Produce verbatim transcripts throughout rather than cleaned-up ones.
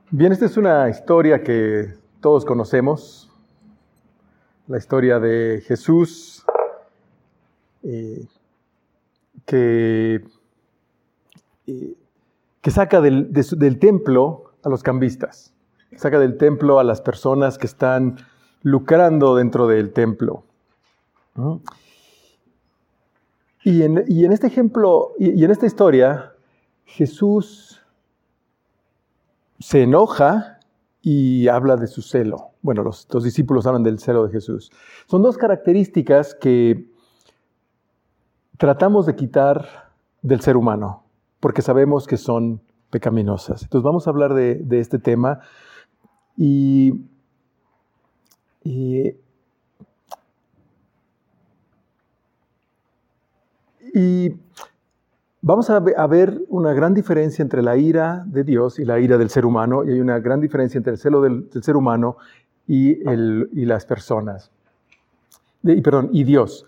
Bien, esta es una historia que todos conocemos, la historia de Jesús, eh, que, eh, que saca del, de su, del templo a los cambistas, saca del templo a las personas que están lucrando dentro del templo. ¿No? Y, en, y en este ejemplo, y, y en esta historia, Jesús se enoja y habla de su celo. Bueno, los, los discípulos hablan del celo de Jesús. Son dos características que tratamos de quitar del ser humano, porque sabemos que son pecaminosas. Entonces vamos a hablar de, de este tema y, y, y vamos a ver una gran diferencia entre la ira de Dios y la ira del ser humano, y hay una gran diferencia entre el celo del, del ser humano y, el, y las personas. Y, perdón, y Dios.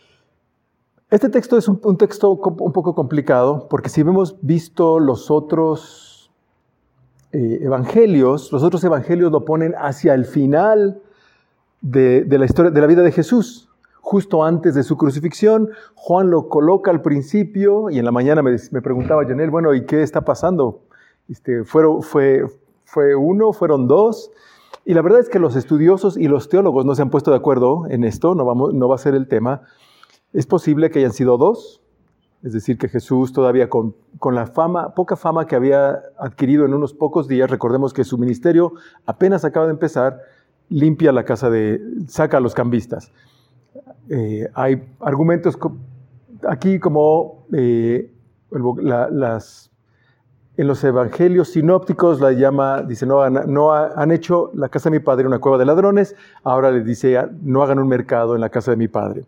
Este texto es un, un texto un poco complicado, porque si hemos visto los otros eh, evangelios, los otros evangelios lo ponen hacia el final de, de la historia, de la vida de Jesús. Justo antes de su crucifixión, Juan lo coloca al principio y en la mañana me, me preguntaba Janel, bueno, ¿y qué está pasando? Este, ¿fueron, fue, ¿Fue uno? ¿Fueron dos? Y la verdad es que los estudiosos y los teólogos no se han puesto de acuerdo en esto, no, vamos, no va a ser el tema. Es posible que hayan sido dos, es decir, que Jesús todavía con, con la fama, poca fama que había adquirido en unos pocos días, recordemos que su ministerio apenas acaba de empezar, limpia la casa de, saca a los cambistas. Eh, hay argumentos co- aquí como eh, la, las, en los evangelios sinópticos la llama, dice, no, han, no ha, han hecho la casa de mi padre una cueva de ladrones, ahora les dice, no hagan un mercado en la casa de mi padre.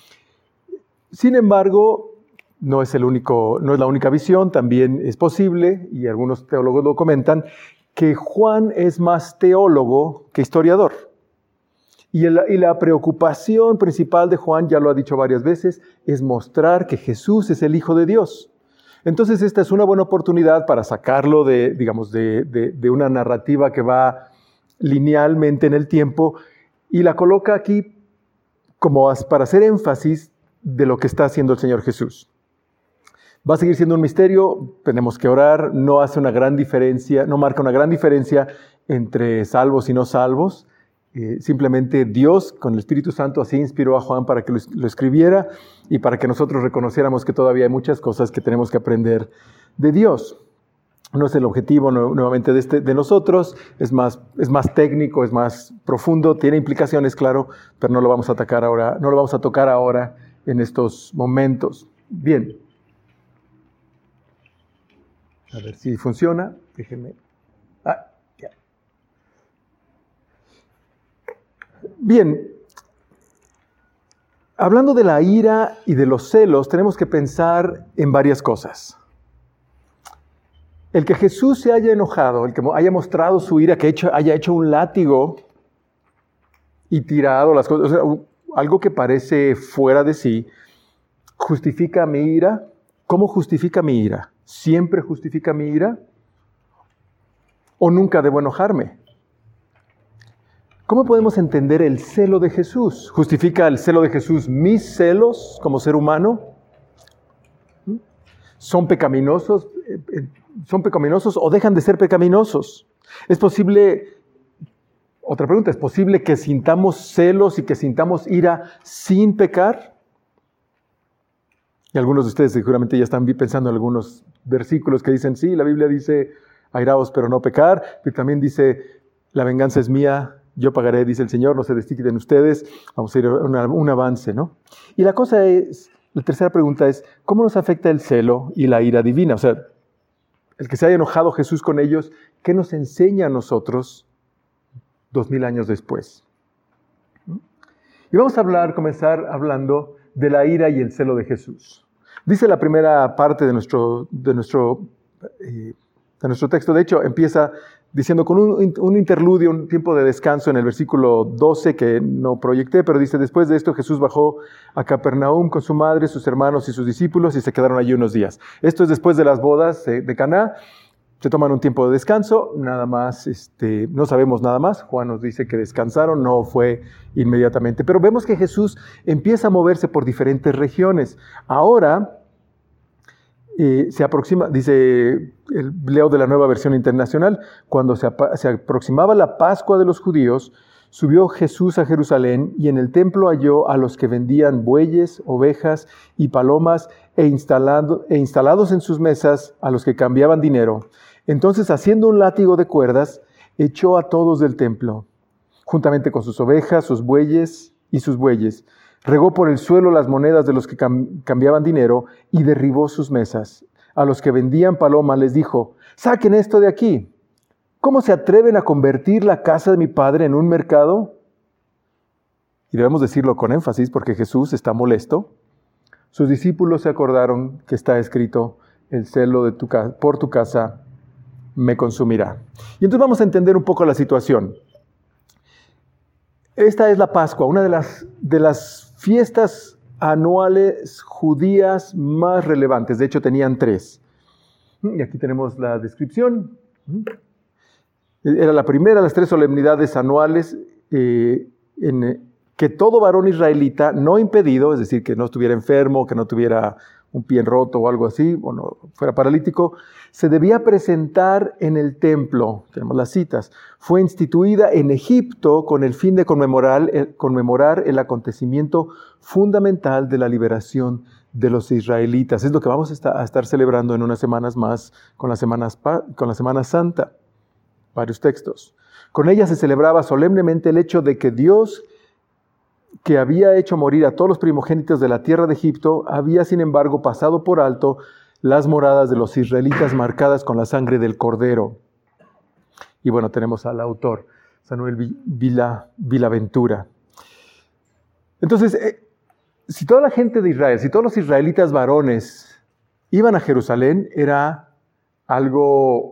Sin embargo, no es, el único, no es la única visión, también es posible, y algunos teólogos lo comentan, que Juan es más teólogo que historiador. Y, el, y la preocupación principal de Juan, ya lo ha dicho varias veces, es mostrar que Jesús es el Hijo de Dios. Entonces esta es una buena oportunidad para sacarlo de, digamos, de, de, de una narrativa que va linealmente en el tiempo y la coloca aquí como para hacer énfasis de lo que está haciendo el Señor Jesús. Va a seguir siendo un misterio, tenemos que orar, no hace una gran diferencia, no marca una gran diferencia entre salvos y no salvos. Eh, simplemente Dios, con el Espíritu Santo, así inspiró a Juan para que lo, lo escribiera y para que nosotros reconociéramos que todavía hay muchas cosas que tenemos que aprender de Dios. No es el objetivo no, nuevamente de, este, de nosotros, es más, es más técnico, es más profundo, tiene implicaciones, claro, pero no lo vamos a atacar ahora, no lo vamos a tocar ahora en estos momentos. Bien. A ver si funciona. Déjenme. Ah, ya. Bien, hablando de la ira y de los celos, tenemos que pensar en varias cosas. El que Jesús se haya enojado, el que haya mostrado su ira, que hecho, haya hecho un látigo y tirado las cosas, o sea, algo que parece fuera de sí, ¿justifica mi ira? ¿Cómo justifica mi ira? ¿Siempre justifica mi ira? ¿O nunca debo enojarme? ¿Cómo podemos entender el celo de Jesús? ¿Justifica el celo de Jesús mis celos como ser humano? ¿Son pecaminosos? ¿Son pecaminosos o dejan de ser pecaminosos? ¿Es posible, otra pregunta, ¿es posible que sintamos celos y que sintamos ira sin pecar? Y algunos de ustedes seguramente ya están pensando en algunos versículos que dicen, sí, la Biblia dice, airaos pero no pecar, pero también dice, la venganza es mía, yo pagaré, dice el Señor, no se desquiten ustedes. Vamos a ir a una, un avance, ¿no? Y la cosa es, la tercera pregunta es, ¿cómo nos afecta el celo y la ira divina? O sea, el que se haya enojado Jesús con ellos, ¿qué nos enseña a nosotros dos mil años después? Y vamos a hablar, comenzar hablando de la ira y el celo de Jesús. Dice la primera parte de nuestro, de nuestro, eh, de nuestro texto, de hecho, empieza diciendo con un, un interludio, un tiempo de descanso en el versículo doce que no proyecté, pero dice, después de esto Jesús bajó a Capernaum con su madre, sus hermanos y sus discípulos y se quedaron allí unos días. Esto es después de las bodas de Caná. se toman un tiempo de descanso, nada más, este, no sabemos nada más. Juan nos dice que descansaron, no fue inmediatamente. Pero vemos que Jesús empieza a moverse por diferentes regiones. Ahora eh, se aproxima, dice, el, leo de la Nueva Versión Internacional, cuando se, se aproximaba la Pascua de los judíos, subió Jesús a Jerusalén y en el templo halló a los que vendían bueyes, ovejas y palomas e, instalado, e instalados en sus mesas a los que cambiaban dinero. Entonces, haciendo un látigo de cuerdas, echó a todos del templo, juntamente con sus ovejas, sus bueyes y sus bueyes. Regó por el suelo las monedas de los que cam- cambiaban dinero y derribó sus mesas. A los que vendían palomas les dijo, saquen esto de aquí. ¿Cómo se atreven a convertir la casa de mi padre en un mercado? Y debemos decirlo con énfasis porque Jesús está molesto. Sus discípulos se acordaron que está escrito, el celo de tu ca- por tu casa me consumirá. Y entonces vamos a entender un poco la situación. Esta es la Pascua, una de las, de las fiestas anuales judías más relevantes. De hecho, tenían tres. Y aquí tenemos la descripción. Era la primera de las tres solemnidades anuales eh, en que todo varón israelita no impedido, es decir, que no estuviera enfermo, que no tuviera un pie roto o algo así, o no fuera paralítico, se debía presentar en el templo. Tenemos las citas. Fue instituida en Egipto con el fin de conmemorar, eh, conmemorar el acontecimiento fundamental de la liberación de los israelitas. Es lo que vamos a estar, a estar celebrando en unas semanas más con la, semanas, con la Semana Santa. Varios textos. Con ella se celebraba solemnemente el hecho de que Dios, que había hecho morir a todos los primogénitos de la tierra de Egipto, había sin embargo pasado por alto las moradas de los israelitas marcadas con la sangre del cordero. Y bueno, tenemos al autor, Samuel Vila, Vilaventura. Entonces, eh, si toda la gente de Israel, si todos los israelitas varones iban a Jerusalén, era algo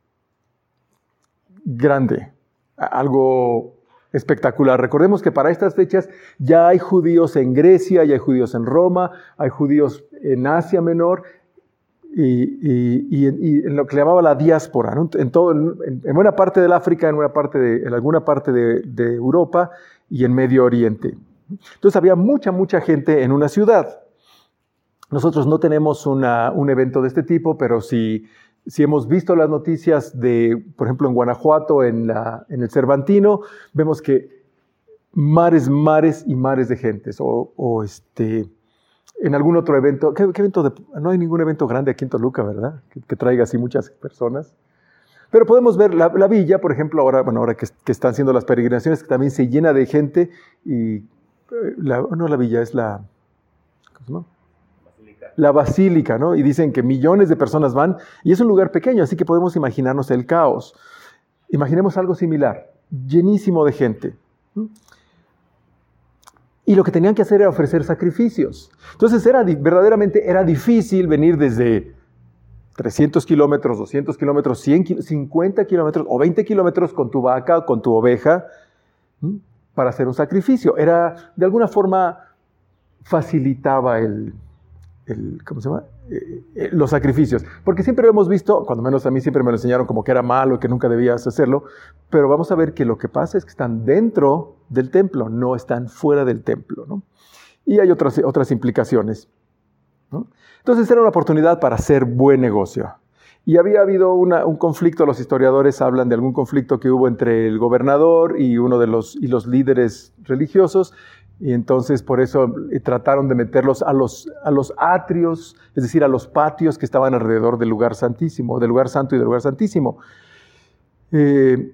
grande, algo espectacular. Recordemos que para estas fechas ya hay judíos en Grecia, ya hay judíos en Roma, hay judíos en Asia Menor y, y, y, en, y en lo que le llamaba la diáspora, ¿no? En, todo, en, en buena parte del África, en, buena parte de, en alguna parte de, de Europa y en Medio Oriente. Entonces había mucha, mucha gente en una ciudad. Nosotros no tenemos una, un evento de este tipo, pero si... Si hemos visto las noticias de, por ejemplo, en Guanajuato, en, la, en el Cervantino, vemos que mares, mares y mares de gentes. O, o este, en algún otro evento. ¿qué, qué evento de, no hay ningún evento grande aquí en Toluca, ¿verdad? Que, que traiga así muchas personas. Pero podemos ver la, la villa, por ejemplo, ahora, bueno, ahora que, que están haciendo las peregrinaciones, que también se llena de gente. Y la, no la villa, es la... ¿cómo se llama? La basílica, ¿no? Y dicen que millones de personas van, y es un lugar pequeño, así que podemos imaginarnos el caos. Imaginemos algo similar, llenísimo de gente. Y lo que tenían que hacer era ofrecer sacrificios. Entonces, era, verdaderamente era difícil venir desde trescientos kilómetros, doscientos kilómetros, cien, cincuenta kilómetros o veinte kilómetros con tu vaca o con tu oveja para hacer un sacrificio. Era, de alguna forma, facilitaba el... El, ¿cómo se llama? Eh, eh, los sacrificios. Porque siempre lo hemos visto, cuando menos a mí siempre me lo enseñaron como que era malo, que nunca debías hacerlo, pero vamos a ver que lo que pasa es que están dentro del templo, no están fuera del templo, ¿no? Y hay otras, otras implicaciones, ¿no? Entonces era una oportunidad para hacer buen negocio. Y había habido una, un conflicto, los historiadores hablan de algún conflicto que hubo entre el gobernador y uno de los, y los líderes religiosos. Y entonces por eso trataron de meterlos a los, a los atrios, es decir, a los patios que estaban alrededor del lugar santísimo, del lugar santo y del lugar santísimo. Eh,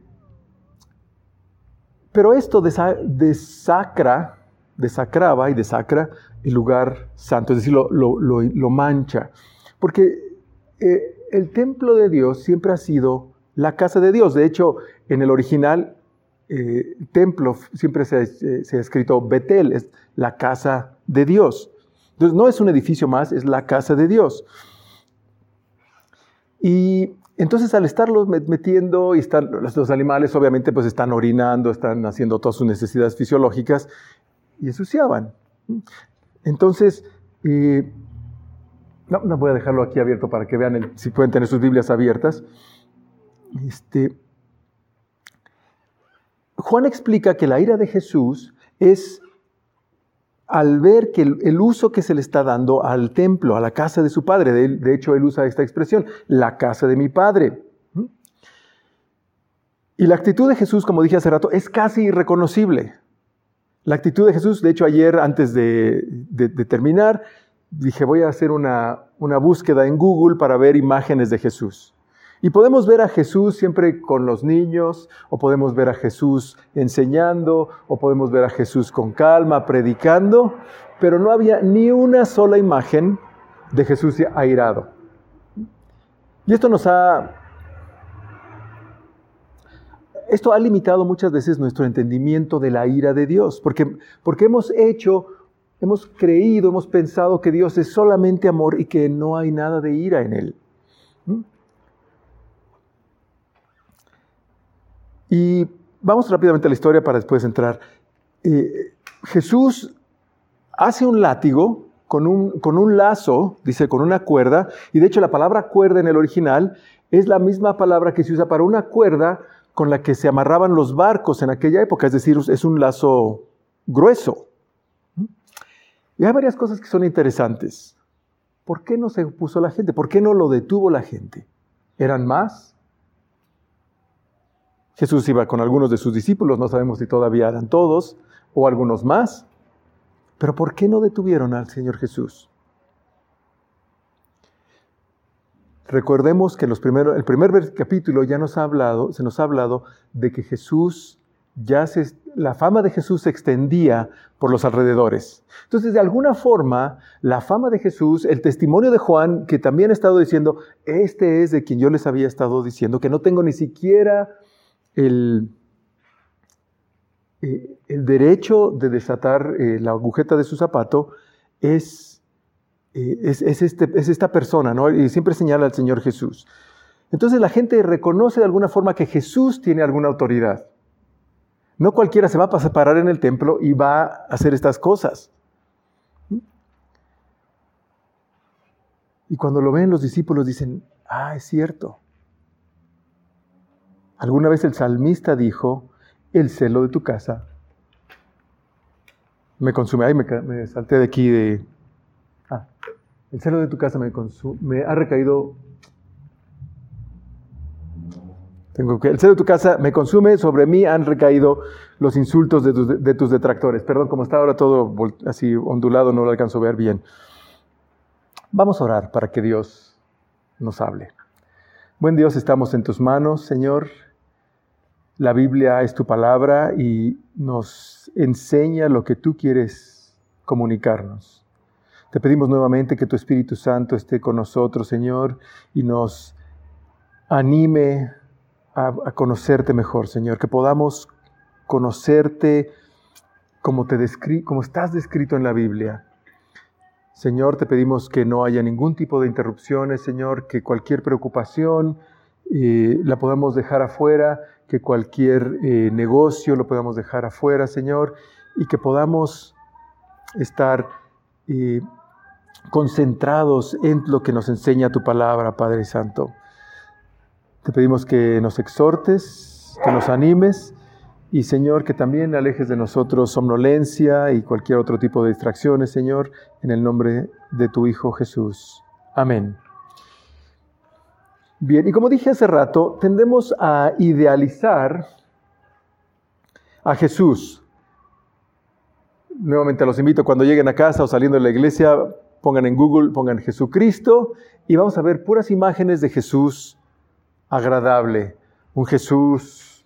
pero esto desa, desacra, desacraba y desacra el lugar santo, es decir, lo, lo, lo, lo mancha. Porque eh, el templo de Dios siempre ha sido la casa de Dios. De hecho, en el original... Eh, templo siempre se ha, eh, se ha escrito Betel, es la casa de Dios. Entonces no es un edificio más, es la casa de Dios. Y entonces al estarlos metiendo y están, los, los animales obviamente pues están orinando, están haciendo todas sus necesidades fisiológicas y ensuciaban. Entonces, eh, no, no voy a dejarlo aquí abierto para que vean el, si pueden tener sus Biblias abiertas. Este, Juan explica que la ira de Jesús es al ver que el, el uso que se le está dando al templo, a la casa de su padre. De, de hecho, él usa esta expresión, la casa de mi padre. Y la actitud de Jesús, como dije hace rato, es casi irreconocible. La actitud de Jesús, de hecho ayer antes de, de, de terminar, dije voy a hacer una, una búsqueda en Google para ver imágenes de Jesús. Y podemos ver a Jesús siempre con los niños, o podemos ver a Jesús enseñando, o podemos ver a Jesús con calma, predicando, pero no había ni una sola imagen de Jesús airado. Y esto nos ha... Esto ha limitado muchas veces nuestro entendimiento de la ira de Dios, porque, porque hemos hecho, hemos creído, hemos pensado que Dios es solamente amor y que no hay nada de ira en Él. ¿Mm? Y vamos rápidamente a la historia para después entrar. Eh, Jesús hace un látigo con un, con un lazo, dice, con una cuerda, y de hecho la palabra cuerda en el original es la misma palabra que se usa para una cuerda con la que se amarraban los barcos en aquella época, es decir, es un lazo grueso. Y hay varias cosas que son interesantes. ¿Por qué no se opuso la gente? ¿Por qué no lo detuvo la gente? ¿Eran más? Jesús iba con algunos de sus discípulos, no sabemos si todavía eran todos, o algunos más. Pero ¿por qué no detuvieron al Señor Jesús? Recordemos que los primeros, el primer capítulo ya nos ha hablado, se nos ha hablado de que Jesús, ya se, la fama de Jesús se extendía por los alrededores. Entonces, de alguna forma, la fama de Jesús, el testimonio de Juan, que también ha estado diciendo, este es de quien yo les había estado diciendo, que no tengo ni siquiera el, eh, el derecho de desatar eh, la agujeta de su zapato, es... Es, es, este, es esta persona, ¿no? Y siempre señala al Señor Jesús. Entonces la gente reconoce de alguna forma que Jesús tiene alguna autoridad. No cualquiera se va a parar en el templo y va a hacer estas cosas. Y cuando lo ven los discípulos dicen, ah, es cierto. Alguna vez el salmista dijo, el celo de tu casa me consume. Ay, me, me salté de aquí de... Ah, el celo de tu casa me, consume, me ha recaído. Tengo que, el celo de tu casa me consume, sobre mí han recaído los insultos de tus, de tus detractores. Perdón, como está ahora todo así ondulado, no lo alcanzo a ver bien. Vamos a orar para que Dios nos hable. Buen Dios, estamos en tus manos, Señor. La Biblia es tu palabra y nos enseña lo que tú quieres comunicarnos. Te pedimos nuevamente que tu Espíritu Santo esté con nosotros, Señor, y nos anime a, a conocerte mejor, Señor, que podamos conocerte como, te descri- como estás descrito en la Biblia. Señor, te pedimos que no haya ningún tipo de interrupciones, Señor, que cualquier preocupación eh, la podamos dejar afuera, que cualquier eh, negocio lo podamos dejar afuera, Señor, y que podamos estar eh, concentrados en lo que nos enseña tu palabra, Padre Santo. Te pedimos que nos exhortes, que nos animes y, Señor, que también alejes de nosotros somnolencia y cualquier otro tipo de distracciones, Señor, en el nombre de tu Hijo Jesús. Amén. Bien, y como dije hace rato, tendemos a idealizar a Jesús. Nuevamente los invito, cuando lleguen a casa o saliendo de la iglesia, pongan en Google, pongan Jesucristo y vamos a ver puras imágenes de Jesús agradable, un Jesús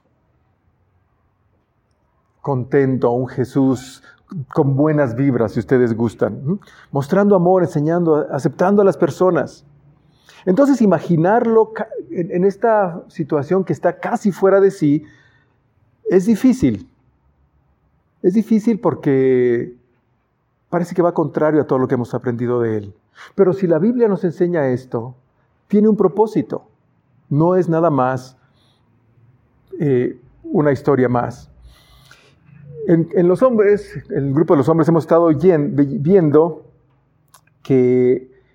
contento, un Jesús con buenas vibras, si ustedes gustan, mostrando amor, enseñando, aceptando a las personas. Entonces, imaginarlo en esta situación que está casi fuera de sí es difícil. Es difícil porque parece que va contrario a todo lo que hemos aprendido de él. Pero si la Biblia nos enseña esto, tiene un propósito. No es nada más eh, una historia más. En, en los hombres, en el grupo de los hombres hemos estado yen, viendo que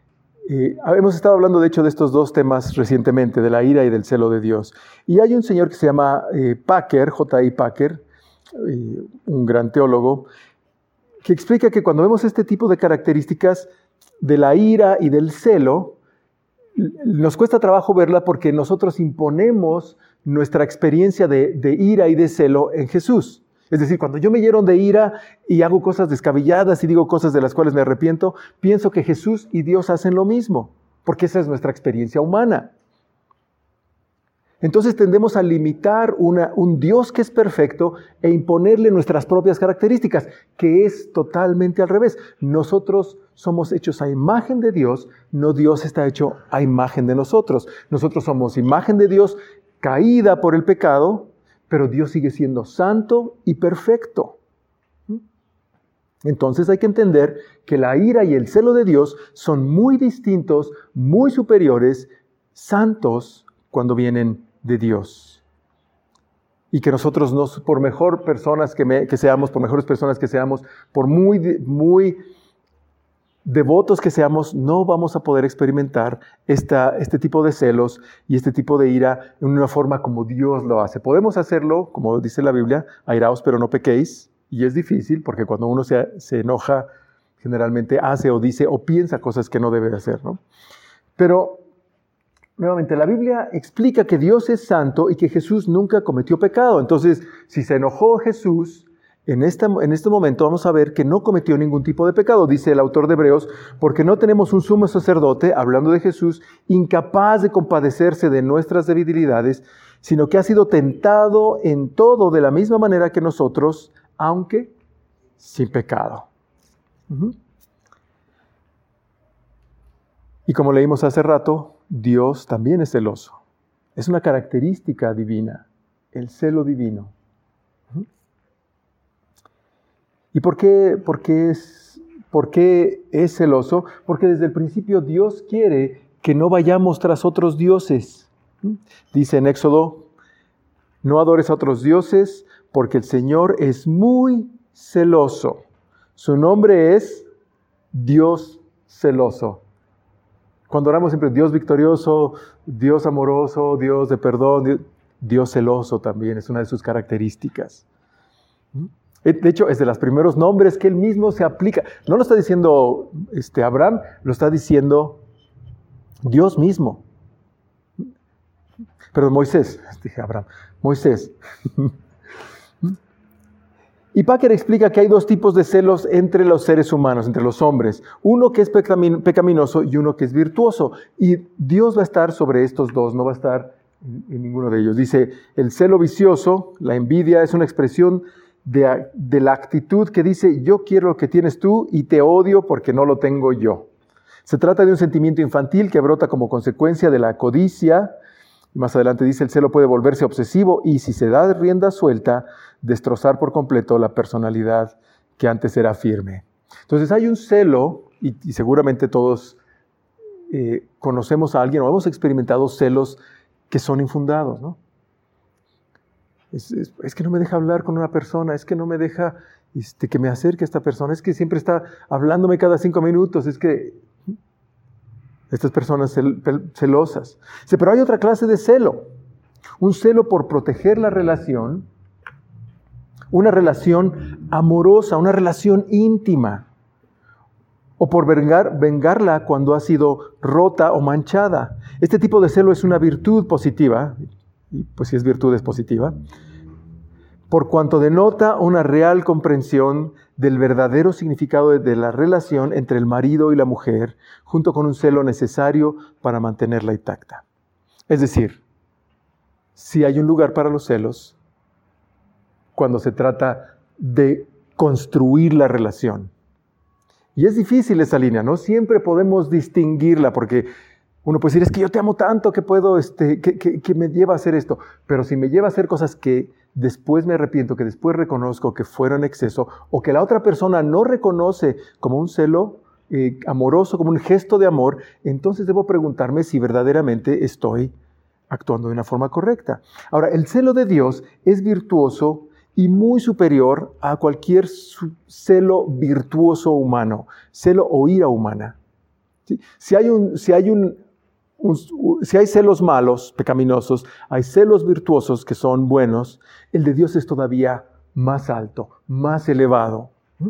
Eh, hemos estado hablando, de hecho, de estos dos temas recientemente, de la ira y del celo de Dios. Y hay un señor que se llama eh, Packer, J I Packer, eh, un gran teólogo, que explica que cuando vemos este tipo de características de la ira y del celo, nos cuesta trabajo verla porque nosotros imponemos nuestra experiencia de, de ira y de celo en Jesús. Es decir, cuando yo me lleno de ira y hago cosas descabelladas y digo cosas de las cuales me arrepiento, pienso que Jesús y Dios hacen lo mismo, porque esa es nuestra experiencia humana. Entonces tendemos a limitar una, un Dios que es perfecto e imponerle nuestras propias características, que es totalmente al revés. Nosotros somos hechos a imagen de Dios, no Dios está hecho a imagen de nosotros. Nosotros somos imagen de Dios caída por el pecado, pero Dios sigue siendo santo y perfecto. Entonces hay que entender que la ira y el celo de Dios son muy distintos, muy superiores, santos cuando vienen de Dios. Y que nosotros, no, por mejor personas que, me, que seamos, por mejores personas que seamos, por muy, muy devotos que seamos, no vamos a poder experimentar esta, este tipo de celos y este tipo de ira en una forma como Dios lo hace. Podemos hacerlo, como dice la Biblia, airaos pero no pequéis, y es difícil porque cuando uno se, se enoja, generalmente hace o dice o piensa cosas que no debe hacer, ¿no? Pero, nuevamente, la Biblia explica que Dios es santo y que Jesús nunca cometió pecado. Entonces, si se enojó Jesús, En, esta, en este momento vamos a ver que no cometió ningún tipo de pecado, dice el autor de Hebreos, porque no tenemos un sumo sacerdote, hablando de Jesús, incapaz de compadecerse de nuestras debilidades, sino que ha sido tentado en todo de la misma manera que nosotros, aunque sin pecado. Uh-huh. Y como leímos hace rato, Dios también es celoso. Es una característica divina, el celo divino. ¿Y por qué, por qué es, por qué es celoso? Porque desde el principio Dios quiere que no vayamos tras otros dioses. Dice en Éxodo, no adores a otros dioses porque el Señor es muy celoso. Su nombre es Dios celoso. Cuando oramos siempre Dios victorioso, Dios amoroso, Dios de perdón, Dios, Dios celoso también es una de sus características. De hecho, es de los primeros nombres que él mismo se aplica. No lo está diciendo este, Abraham, lo está diciendo Dios mismo. Perdón, Moisés, dije Abraham, Moisés. Y Packer explica que hay dos tipos de celos entre los seres humanos, entre los hombres. Uno que es pecaminoso y uno que es virtuoso. Y Dios va a estar sobre estos dos, no va a estar en ninguno de ellos. Dice, el celo vicioso, la envidia, es una expresión De, de la actitud que dice, yo quiero lo que tienes tú y te odio porque no lo tengo yo. Se trata de un sentimiento infantil que brota como consecuencia de la codicia. Más adelante dice, el celo puede volverse obsesivo y si se da rienda suelta, destrozar por completo la personalidad que antes era firme. Entonces hay un celo, y, y seguramente todos eh, conocemos a alguien o hemos experimentado celos que son infundados, ¿no? Es, es, es que no me deja hablar con una persona, es que no me deja este, que me acerque a esta persona, es que siempre está hablándome cada cinco minutos, es que estas personas cel, celosas. Sí, pero hay otra clase de celo, un celo por proteger la relación, una relación amorosa, una relación íntima, o por vengar, vengarla cuando ha sido rota o manchada. Este tipo de celo es una virtud positiva, y pues si es virtud es positiva, por cuanto denota una real comprensión del verdadero significado de, de la relación entre el marido y la mujer, junto con un celo necesario para mantenerla intacta. Es decir, si hay un lugar para los celos cuando se trata de construir la relación. Y es difícil esa línea, no siempre podemos distinguirla porque uno puede decir, es que yo te amo tanto que puedo, este, que, que, que me lleva a hacer esto. Pero si me lleva a hacer cosas que después me arrepiento, que después reconozco que fueron exceso, o que la otra persona no reconoce como un celo eh, amoroso, como un gesto de amor, entonces debo preguntarme si verdaderamente estoy actuando de una forma correcta. Ahora, el celo de Dios es virtuoso y muy superior a cualquier celo virtuoso humano, celo o ira humana. ¿sí? Si hay un, si hay un, un, si hay celos malos, pecaminosos, hay celos virtuosos que son buenos, el de Dios es todavía más alto, más elevado. ¿Mm?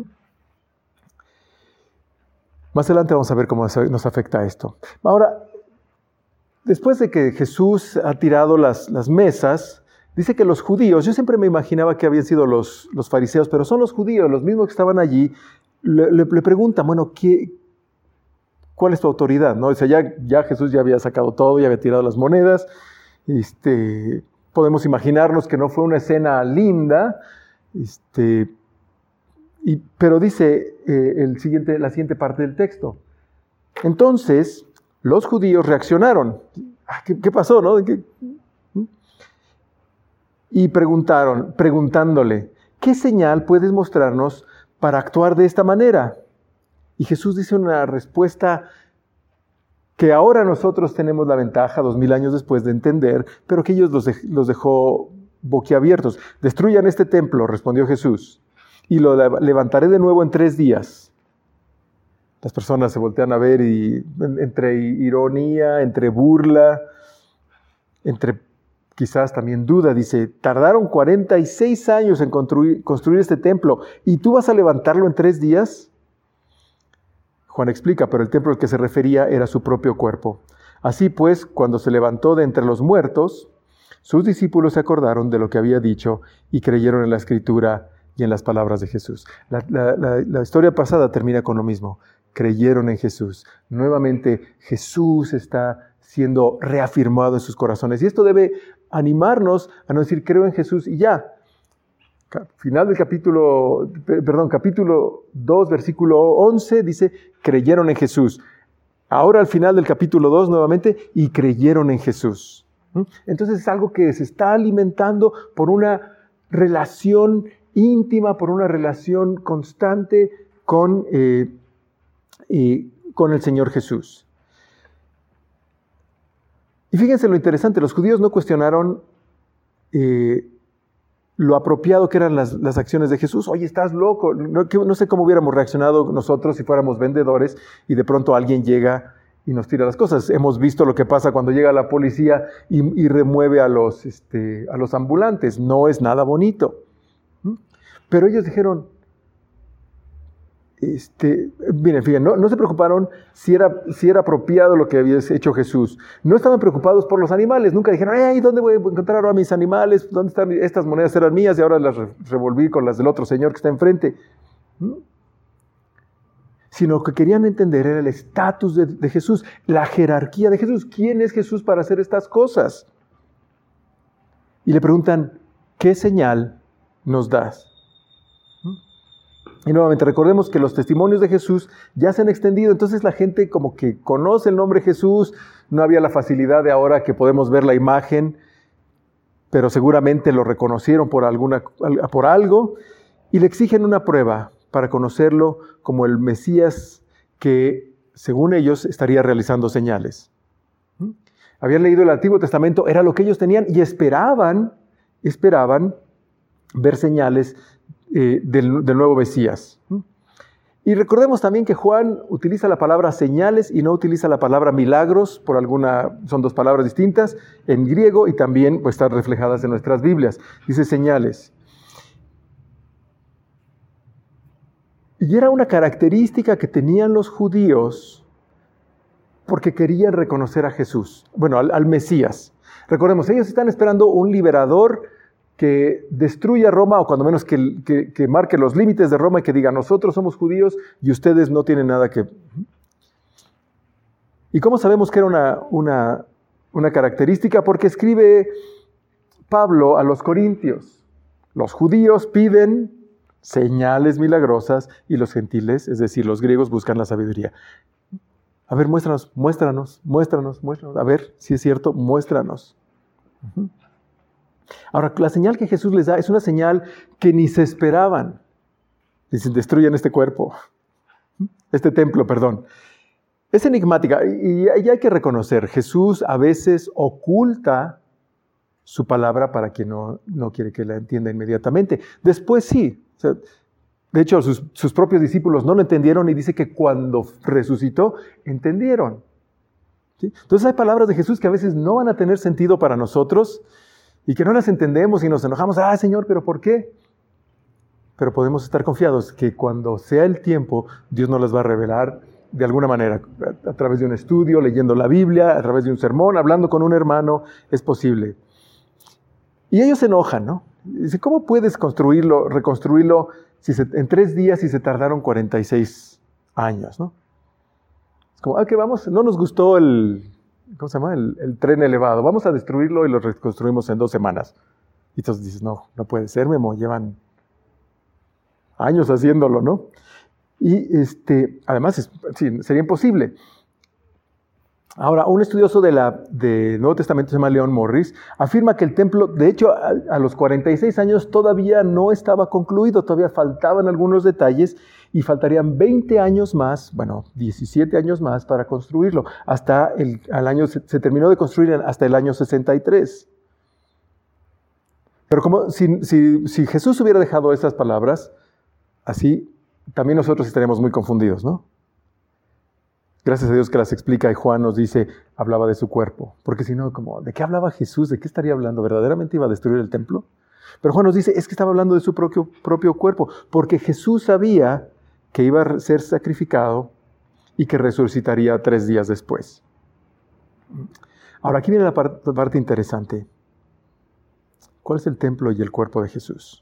Más adelante vamos a ver cómo nos afecta esto. Ahora, después de que Jesús ha tirado las, las mesas, dice que los judíos, yo siempre me imaginaba que habían sido los, los fariseos, pero son los judíos, los mismos que estaban allí, le, le, le preguntan, bueno, ¿qué, ¿cuál es tu autoridad? ¿No? O sea, ya, ya Jesús ya había sacado todo, ya había tirado las monedas. Este, podemos imaginarnos que no fue una escena linda, este, y, pero dice eh, el siguiente, la siguiente parte del texto. Entonces, los judíos reaccionaron. ¿Qué, qué pasó? ¿No? ¿Qué? Y preguntaron, preguntándole, ¿qué señal puedes mostrarnos para actuar de esta manera? Y Jesús dice una respuesta que ahora nosotros tenemos la ventaja, dos mil años después, de entender, pero que ellos los, de, los dejó boquiabiertos. Destruyan este templo, respondió Jesús, y lo levantaré de nuevo en tres días. Las personas se voltean a ver y entre ironía, entre burla, entre quizás también duda, dice, tardaron cuarenta y seis años en construir, construir este templo, ¿y tú vas a levantarlo en tres días? Juan explica, pero el templo al que se refería era su propio cuerpo. Así pues, cuando se levantó de entre los muertos, sus discípulos se acordaron de lo que había dicho y creyeron en la Escritura y en las palabras de Jesús. La, la, la, la historia pasada termina con lo mismo. Creyeron en Jesús. Nuevamente, Jesús está siendo reafirmado en sus corazones. Y esto debe animarnos a no decir, creo en Jesús y ya. Final del capítulo, perdón, capítulo dos, versículo once, dice, creyeron en Jesús. Ahora al final del capítulo dos, nuevamente, y creyeron en Jesús. Entonces es algo que se está alimentando por una relación íntima, por una relación constante con, eh, eh, con el Señor Jesús. Y fíjense lo interesante, los judíos no cuestionaron eh, lo apropiado que eran las, las acciones de Jesús. Oye, estás loco. No, que, no sé cómo hubiéramos reaccionado nosotros si fuéramos vendedores y de pronto alguien llega y nos tira las cosas. Hemos visto lo que pasa cuando llega la policía y, y remueve a los, este, a los ambulantes. No es nada bonito. ¿Mm? Pero ellos dijeron, Este, miren, fíjense, no, no se preocuparon si era, si era apropiado lo que había hecho Jesús. No estaban preocupados por los animales. Nunca dijeron, hey, ¿dónde voy a encontrar ahora mis animales? ¿Dónde están estas monedas? Eran mías y ahora las revolví con las del otro señor que está enfrente. ¿Mm? Sino que querían entender era el estatus de, de Jesús, la jerarquía de Jesús. ¿Quién es Jesús para hacer estas cosas? Y le preguntan, ¿qué señal nos das? Y nuevamente recordemos que los testimonios de Jesús ya se han extendido, entonces la gente como que conoce el nombre Jesús, no había la facilidad de ahora que podemos ver la imagen, pero seguramente lo reconocieron por, alguna, por algo y le exigen una prueba para conocerlo como el Mesías que, según ellos, estaría realizando señales. ¿Mm? Habían leído el Antiguo Testamento, era lo que ellos tenían y esperaban, esperaban ver señales Eh, del, del nuevo Mesías. Y recordemos también que Juan utiliza la palabra señales y no utiliza la palabra milagros, por alguna, son dos palabras distintas, en griego y también pues, están reflejadas en nuestras Biblias. Dice señales. Y era una característica que tenían los judíos porque querían reconocer a Jesús, bueno, al, al Mesías. Recordemos, ellos están esperando un liberador que destruya Roma, o cuando menos que, que, que marque los límites de Roma y que diga, nosotros somos judíos y ustedes no tienen nada que... ¿Y cómo sabemos que era una, una, una característica? Porque escribe Pablo a los corintios. Los judíos piden señales milagrosas y los gentiles, es decir, los griegos, buscan la sabiduría. A ver, muéstranos, muéstranos, muéstranos, muéstranos. A ver, si es cierto, muéstranos. Uh-huh. Ahora, la señal que Jesús les da es una señal que ni se esperaban. Dicen, destruyan este cuerpo, este templo, perdón. Es enigmática y, y hay que reconocer, Jesús a veces oculta su palabra para quien no, no quiere que la entienda inmediatamente. Después sí, o sea, De hecho, sus, sus propios discípulos no lo entendieron y dice que cuando resucitó, entendieron. ¿Sí? Entonces hay palabras de Jesús que a veces no van a tener sentido para nosotros y que no las entendemos y nos enojamos. ¡Ah, Señor, pero por qué! Pero podemos estar confiados que cuando sea el tiempo, Dios nos las va a revelar de alguna manera, a, a través de un estudio, leyendo la Biblia, a través de un sermón, hablando con un hermano, es posible. Y ellos se enojan, ¿no? Dicen, ¿cómo puedes construirlo, reconstruirlo si se, en tres días y se tardaron cuarenta y seis años, ¿no? Es como, ah, que vamos, no nos gustó el, ¿cómo se llama? El, el tren elevado, vamos a destruirlo y lo reconstruimos en dos semanas. Y entonces dices, no, no puede ser, Memo, llevan años haciéndolo, ¿no? Y este, además, es, sí, sería imposible. Ahora, un estudioso de la, del Nuevo Testamento, se llama Leon Morris, afirma que el templo, de hecho, a, a los cuarenta y seis años todavía no estaba concluido, todavía faltaban algunos detalles y faltarían veinte años más, bueno, diecisiete años más para construirlo. Hasta el al año, se, se terminó de construir hasta el año sesenta y tres. Pero como si, si, si Jesús hubiera dejado esas palabras, así también nosotros estaríamos muy confundidos, ¿no? Gracias a Dios que las explica y Juan nos dice, hablaba de su cuerpo. Porque si no, como, ¿de qué hablaba Jesús? ¿De qué estaría hablando? ¿Verdaderamente iba a destruir el templo? Pero Juan nos dice, es que estaba hablando de su propio, propio cuerpo. Porque Jesús sabía que iba a ser sacrificado y que resucitaría tres días después. Ahora, aquí viene la parte, parte interesante. ¿Cuál es el templo y el cuerpo de Jesús?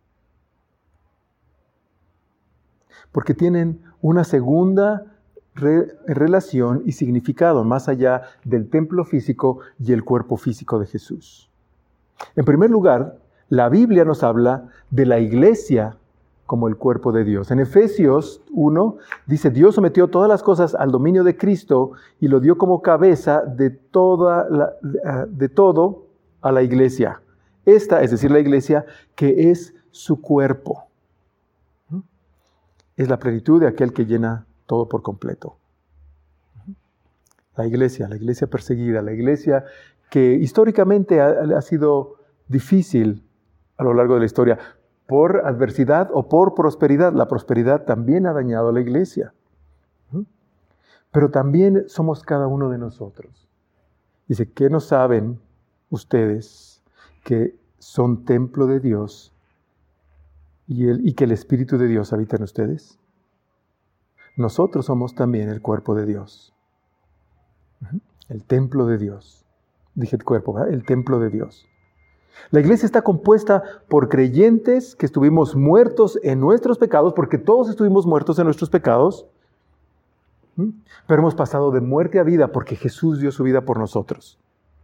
Porque tienen una segunda re- relación y significado más allá del templo físico y el cuerpo físico de Jesús. En primer lugar, la Biblia nos habla de la iglesia como el cuerpo de Dios. En Efesios uno dice, Dios sometió todas las cosas al dominio de Cristo y lo dio como cabeza de, toda la, de todo a la iglesia. Esta, es decir, la iglesia, que es su cuerpo. Es la plenitud de aquel que llena todo por completo. La iglesia, la iglesia perseguida, la iglesia que históricamente ha, ha sido difícil a lo largo de la historia, por adversidad o por prosperidad. La prosperidad también ha dañado a la iglesia. Pero también somos cada uno de nosotros. Dice, ¿qué no saben ustedes que son templo de Dios y, el, y que el Espíritu de Dios habita en ustedes? Nosotros somos también el cuerpo de Dios. El templo de Dios. Dije el cuerpo, ¿verdad? El templo de Dios. La iglesia está compuesta por creyentes que estuvimos muertos en nuestros pecados, porque todos estuvimos muertos en nuestros pecados, pero hemos pasado de muerte a vida porque Jesús dio su vida por nosotros.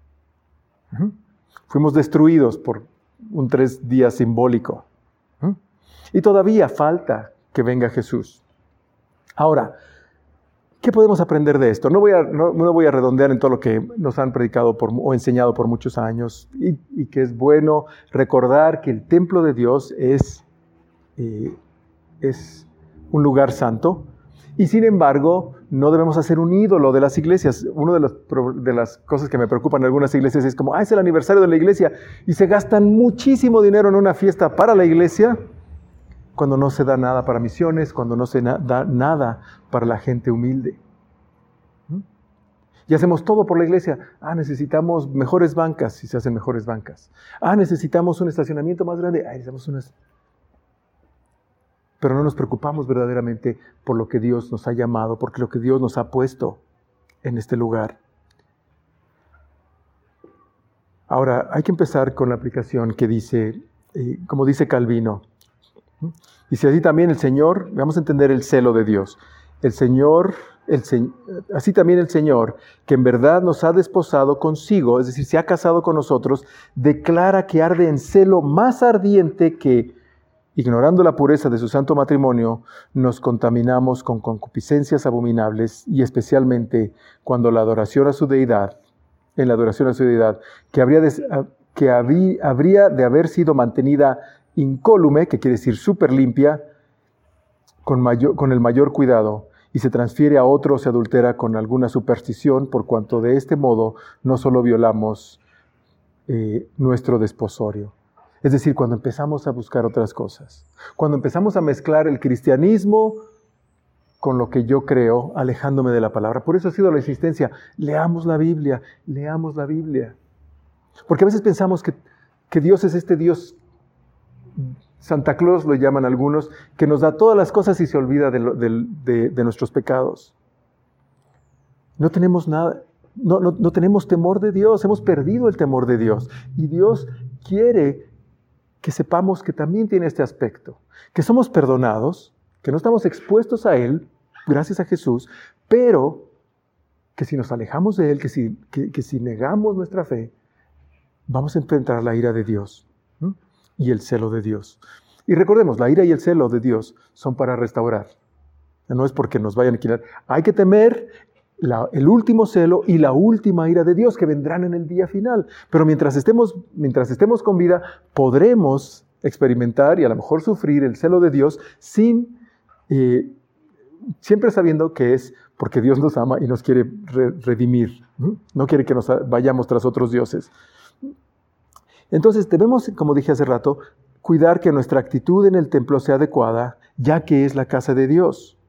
Fuimos destruidos por un tres días simbólico. Y todavía falta que venga Jesús. Ahora, ¿qué podemos aprender de esto? No voy a, no, no voy a redondear en todo lo que nos han predicado por, o enseñado por muchos años y, y que es bueno recordar que el templo de Dios es, eh, es un lugar santo y sin embargo no debemos hacer un ídolo de las iglesias. Una de las, de las cosas que me preocupan en algunas iglesias es como, ah, es el aniversario de la iglesia y se gastan muchísimo dinero en una fiesta para la iglesia, cuando no se da nada para misiones, cuando no se na- da nada para la gente humilde. ¿Mm? Y hacemos todo por la iglesia. Ah, necesitamos mejores bancas, y se hacen mejores bancas. Ah, necesitamos un estacionamiento más grande. Ah, necesitamos unas... Pero no nos preocupamos verdaderamente por lo que Dios nos ha llamado, porque lo que Dios nos ha puesto en este lugar. Ahora, hay que empezar con la aplicación que dice, eh, como dice Calvino, y si así también el Señor, vamos a entender el celo de Dios, el Señor, el, así también el Señor, que en verdad nos ha desposado consigo, es decir, se ha casado con nosotros, declara que arde en celo más ardiente que, ignorando la pureza de su santo matrimonio, nos contaminamos con concupiscencias abominables y especialmente cuando la adoración a su deidad, en la adoración a su deidad, que habría de, que habí, habría de haber sido mantenida incólume, que quiere decir súper limpia, con, mayor, con el mayor cuidado, y se transfiere a otro o se adultera con alguna superstición, por cuanto de este modo no solo violamos eh, nuestro desposorio. Es decir, cuando empezamos a buscar otras cosas, cuando empezamos a mezclar el cristianismo con lo que yo creo, alejándome de la palabra. Por eso ha sido la insistencia, leamos la Biblia, leamos la Biblia. Porque a veces pensamos que, que Dios es este Dios, Santa Claus lo llaman algunos, que nos da todas las cosas y se olvida de, lo, de, de, de nuestros pecados. No tenemos nada, no, no, no tenemos temor de Dios, hemos perdido el temor de Dios. Y Dios quiere que sepamos que también tiene este aspecto, que somos perdonados, que no estamos expuestos a Él, gracias a Jesús, pero que si nos alejamos de Él, que si, que, que si negamos nuestra fe, vamos a enfrentar la ira de Dios, ¿sí? Y el celo de Dios. Y recordemos, la ira y el celo de Dios son para restaurar. No es porque nos vayan a quitar. Hay que temer la, el último celo y la última ira de Dios que vendrán en el día final. Pero mientras estemos, mientras estemos con vida, podremos experimentar y a lo mejor sufrir el celo de Dios sin... Eh, siempre sabiendo que es porque Dios nos ama y nos quiere re- redimir. ¿no? no quiere que nos vayamos tras otros dioses. Entonces debemos, como dije hace rato, cuidar que nuestra actitud en el templo sea adecuada, ya que es la casa de Dios.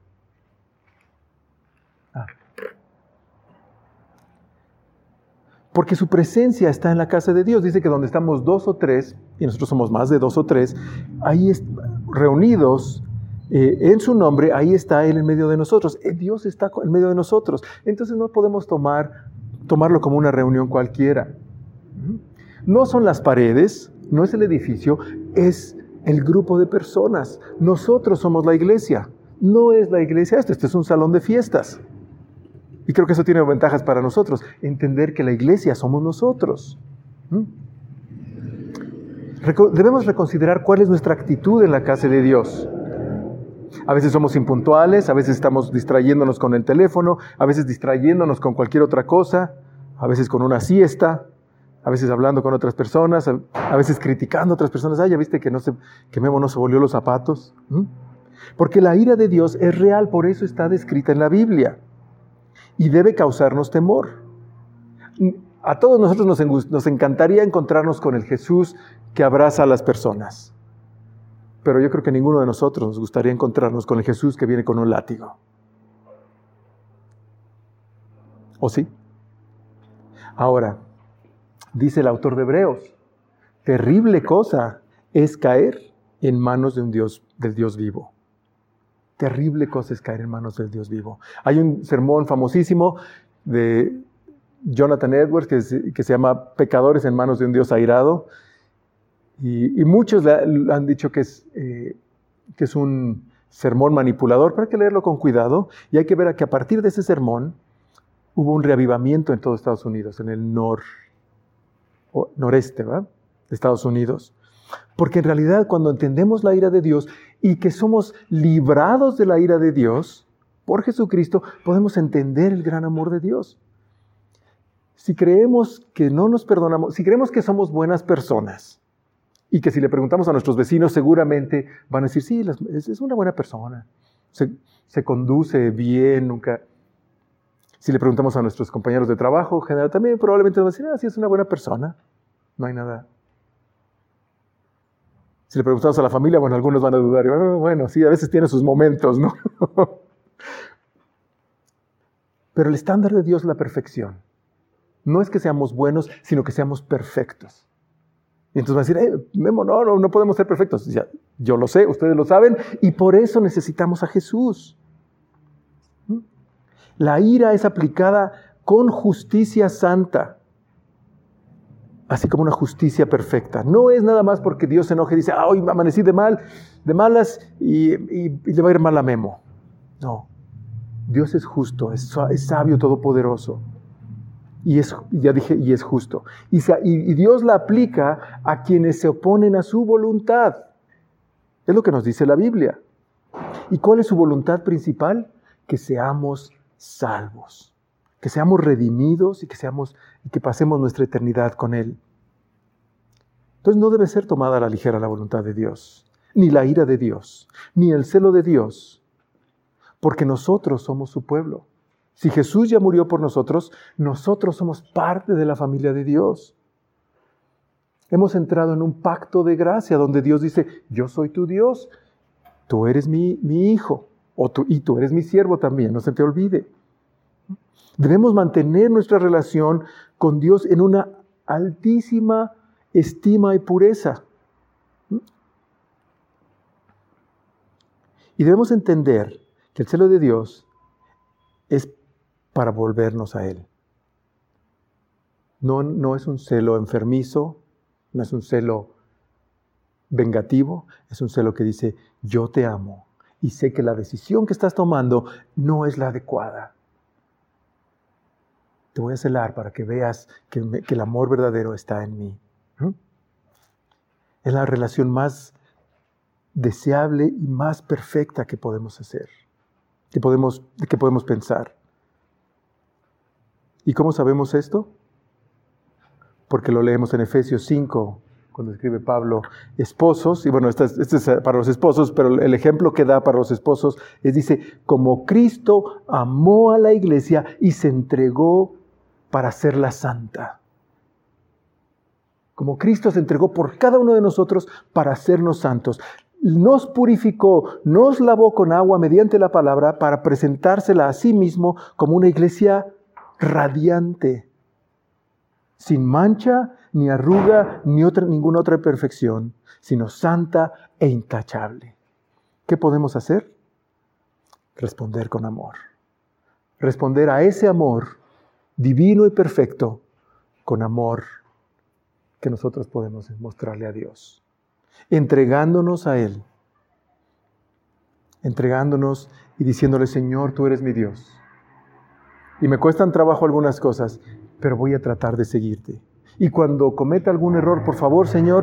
Ah. Porque su presencia está en la casa de Dios. Dice que donde estamos dos o tres, y nosotros somos más de dos o tres, ahí es, reunidos eh, en su nombre, ahí está Él en medio de nosotros. Eh, Dios está en medio de nosotros. Entonces no podemos tomar, tomarlo como una reunión cualquiera. No son las paredes, no es el edificio, es el grupo de personas. Nosotros somos la iglesia. No es la iglesia esto, este es un salón de fiestas. Y creo que eso tiene ventajas para nosotros, entender que la iglesia somos nosotros. ¿Mm? Reco- debemos reconsiderar cuál es nuestra actitud en la casa de Dios. A veces somos impuntuales, a veces estamos distrayéndonos con el teléfono, a veces distrayéndonos con cualquier otra cosa, a veces con una siesta, a veces hablando con otras personas, a, a veces criticando a otras personas. Ah, ya viste que, no se, que Memo no se volvió los zapatos. ¿Mm? Porque la ira de Dios es real, por eso está descrita en la Biblia. Y debe causarnos temor. A todos nosotros nos, nos encantaría encontrarnos con el Jesús que abraza a las personas. Pero yo creo que ninguno de nosotros nos gustaría encontrarnos con el Jesús que viene con un látigo. ¿O sí? Ahora, dice el autor de Hebreos, terrible cosa es caer en manos de un Dios, del Dios vivo. Terrible cosa es caer en manos del Dios vivo. Hay un sermón famosísimo de Jonathan Edwards que, es, que se llama Pecadores en manos de un Dios airado. Y, y muchos le, le han dicho que es, eh, que es un sermón manipulador, pero hay que leerlo con cuidado. Y hay que ver que a partir de ese sermón hubo un reavivamiento en todo Estados Unidos, en el nor, o noreste, ¿verdad? De Estados Unidos. Porque en realidad cuando entendemos la ira de Dios y que somos librados de la ira de Dios por Jesucristo, podemos entender el gran amor de Dios. Si creemos que no nos perdonamos, si creemos que somos buenas personas y que si le preguntamos a nuestros vecinos seguramente van a decir, sí, es una buena persona, se, se conduce bien, nunca... Si le preguntamos a nuestros compañeros de trabajo, en general también probablemente van a decir, ah, sí, es una buena persona, no hay nada... Si le preguntamos a la familia, bueno, algunos van a dudar. Bueno, sí, a veces tiene sus momentos, ¿no? Pero el estándar de Dios es la perfección. No es que seamos buenos, sino que seamos perfectos. Y entonces van a decir, eh, Memo, no, no, no podemos ser perfectos. Ya, yo lo sé, ustedes lo saben, y por eso necesitamos a Jesús. ¿Mm? La ira es aplicada con justicia santa. Así como una justicia perfecta. No es nada más porque Dios se enoje y dice, ah, hoy amanecí de mal, de malas y, y, y le va a ir mal a Memo. No. Dios es justo, es, es sabio, todopoderoso. Y es, ya dije, y es justo. Y, y, y Dios la aplica a quienes se oponen a su voluntad. Es lo que nos dice la Biblia. ¿Y cuál es su voluntad principal? Que seamos salvos. Que seamos redimidos y que, seamos, y que pasemos nuestra eternidad con Él. Entonces no debe ser tomada a la ligera la voluntad de Dios, ni la ira de Dios, ni el celo de Dios, porque nosotros somos su pueblo. Si Jesús ya murió por nosotros, nosotros somos parte de la familia de Dios. Hemos entrado en un pacto de gracia donde Dios dice, yo soy tu Dios, tú eres mi, mi hijo, o tú, y tú eres mi siervo también, no se te olvide. Debemos mantener nuestra relación con Dios en una altísima estima y pureza. Y debemos entender que el celo de Dios es para volvernos a Él. No, no es un celo enfermizo, no es un celo vengativo, es un celo que dice, yo te amo y sé que la decisión que estás tomando no es la adecuada. Te voy a celar para que veas que, me, que el amor verdadero está en mí. ¿Mm? Es la relación más deseable y más perfecta que podemos hacer, que podemos, que podemos pensar. ¿Y cómo sabemos esto? Porque lo leemos en Efesios cinco, cuando escribe Pablo, esposos, y bueno, este es, este es para los esposos, pero el ejemplo que da para los esposos es, dice, como Cristo amó a la iglesia y se entregó para hacerla santa. Como Cristo se entregó por cada uno de nosotros para hacernos santos. Nos purificó, nos lavó con agua mediante la palabra para presentársela a sí mismo como una iglesia radiante, sin mancha, ni arruga, ni otra, ninguna otra imperfección, sino santa e intachable. ¿Qué podemos hacer? Responder con amor. Responder a ese amor divino y perfecto con amor que nosotros podemos mostrarle a Dios. Entregándonos a Él. Entregándonos y diciéndole, Señor, tú eres mi Dios. Y me cuestan trabajo algunas cosas, pero voy a tratar de seguirte. Y cuando cometa algún error, por favor, Señor,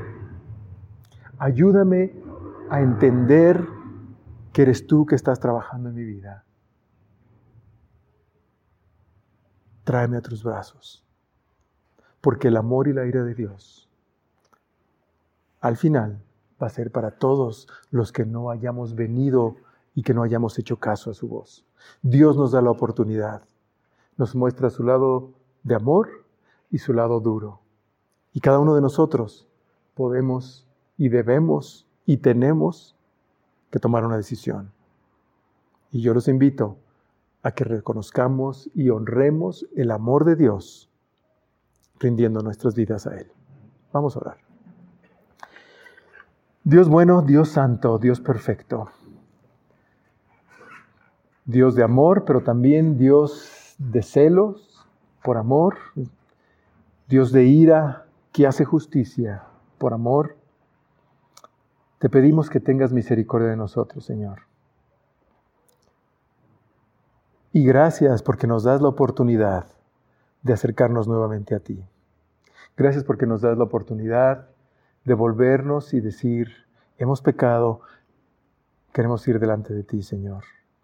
ayúdame a entender que eres tú que estás trabajando en mi vida. Tráeme a tus brazos, porque el amor y la ira de Dios, al final, va a ser para todos los que no hayamos venido y que no hayamos hecho caso a su voz. Dios nos da la oportunidad, nos muestra su lado de amor y su lado duro. Y cada uno de nosotros podemos y debemos y tenemos que tomar una decisión. Y yo los invito a que reconozcamos y honremos el amor de Dios, rindiendo nuestras vidas a Él. Vamos a orar. Dios bueno, Dios santo, Dios perfecto. Dios de amor, pero también Dios de celos por amor. Dios de ira que hace justicia por amor. Te pedimos que tengas misericordia de nosotros, Señor. Y gracias porque nos das la oportunidad de acercarnos nuevamente a ti. Gracias porque nos das la oportunidad de volvernos y decir, hemos pecado, queremos ir delante de ti, Señor.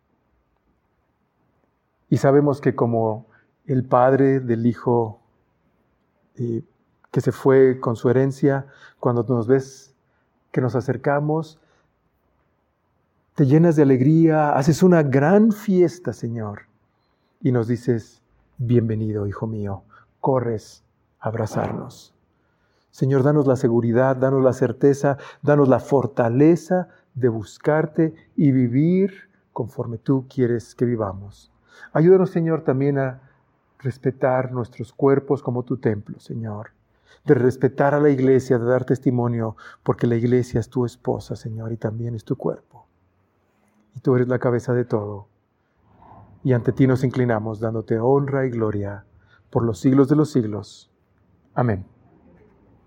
Y sabemos que como el padre del hijo eh, que se fue con su herencia, cuando nos ves que nos acercamos, te llenas de alegría, haces una gran fiesta, Señor, y nos dices, bienvenido, hijo mío, corres a abrazarnos. Señor, danos la seguridad, danos la certeza, danos la fortaleza de buscarte y vivir conforme tú quieres que vivamos. Ayúdanos, Señor, también a respetar nuestros cuerpos como tu templo, Señor. De respetar a la iglesia, de dar testimonio, porque la iglesia es tu esposa, Señor, y también es tu cuerpo. Y tú eres la cabeza de todo. Y ante ti nos inclinamos, dándote honra y gloria por los siglos de los siglos. Amén.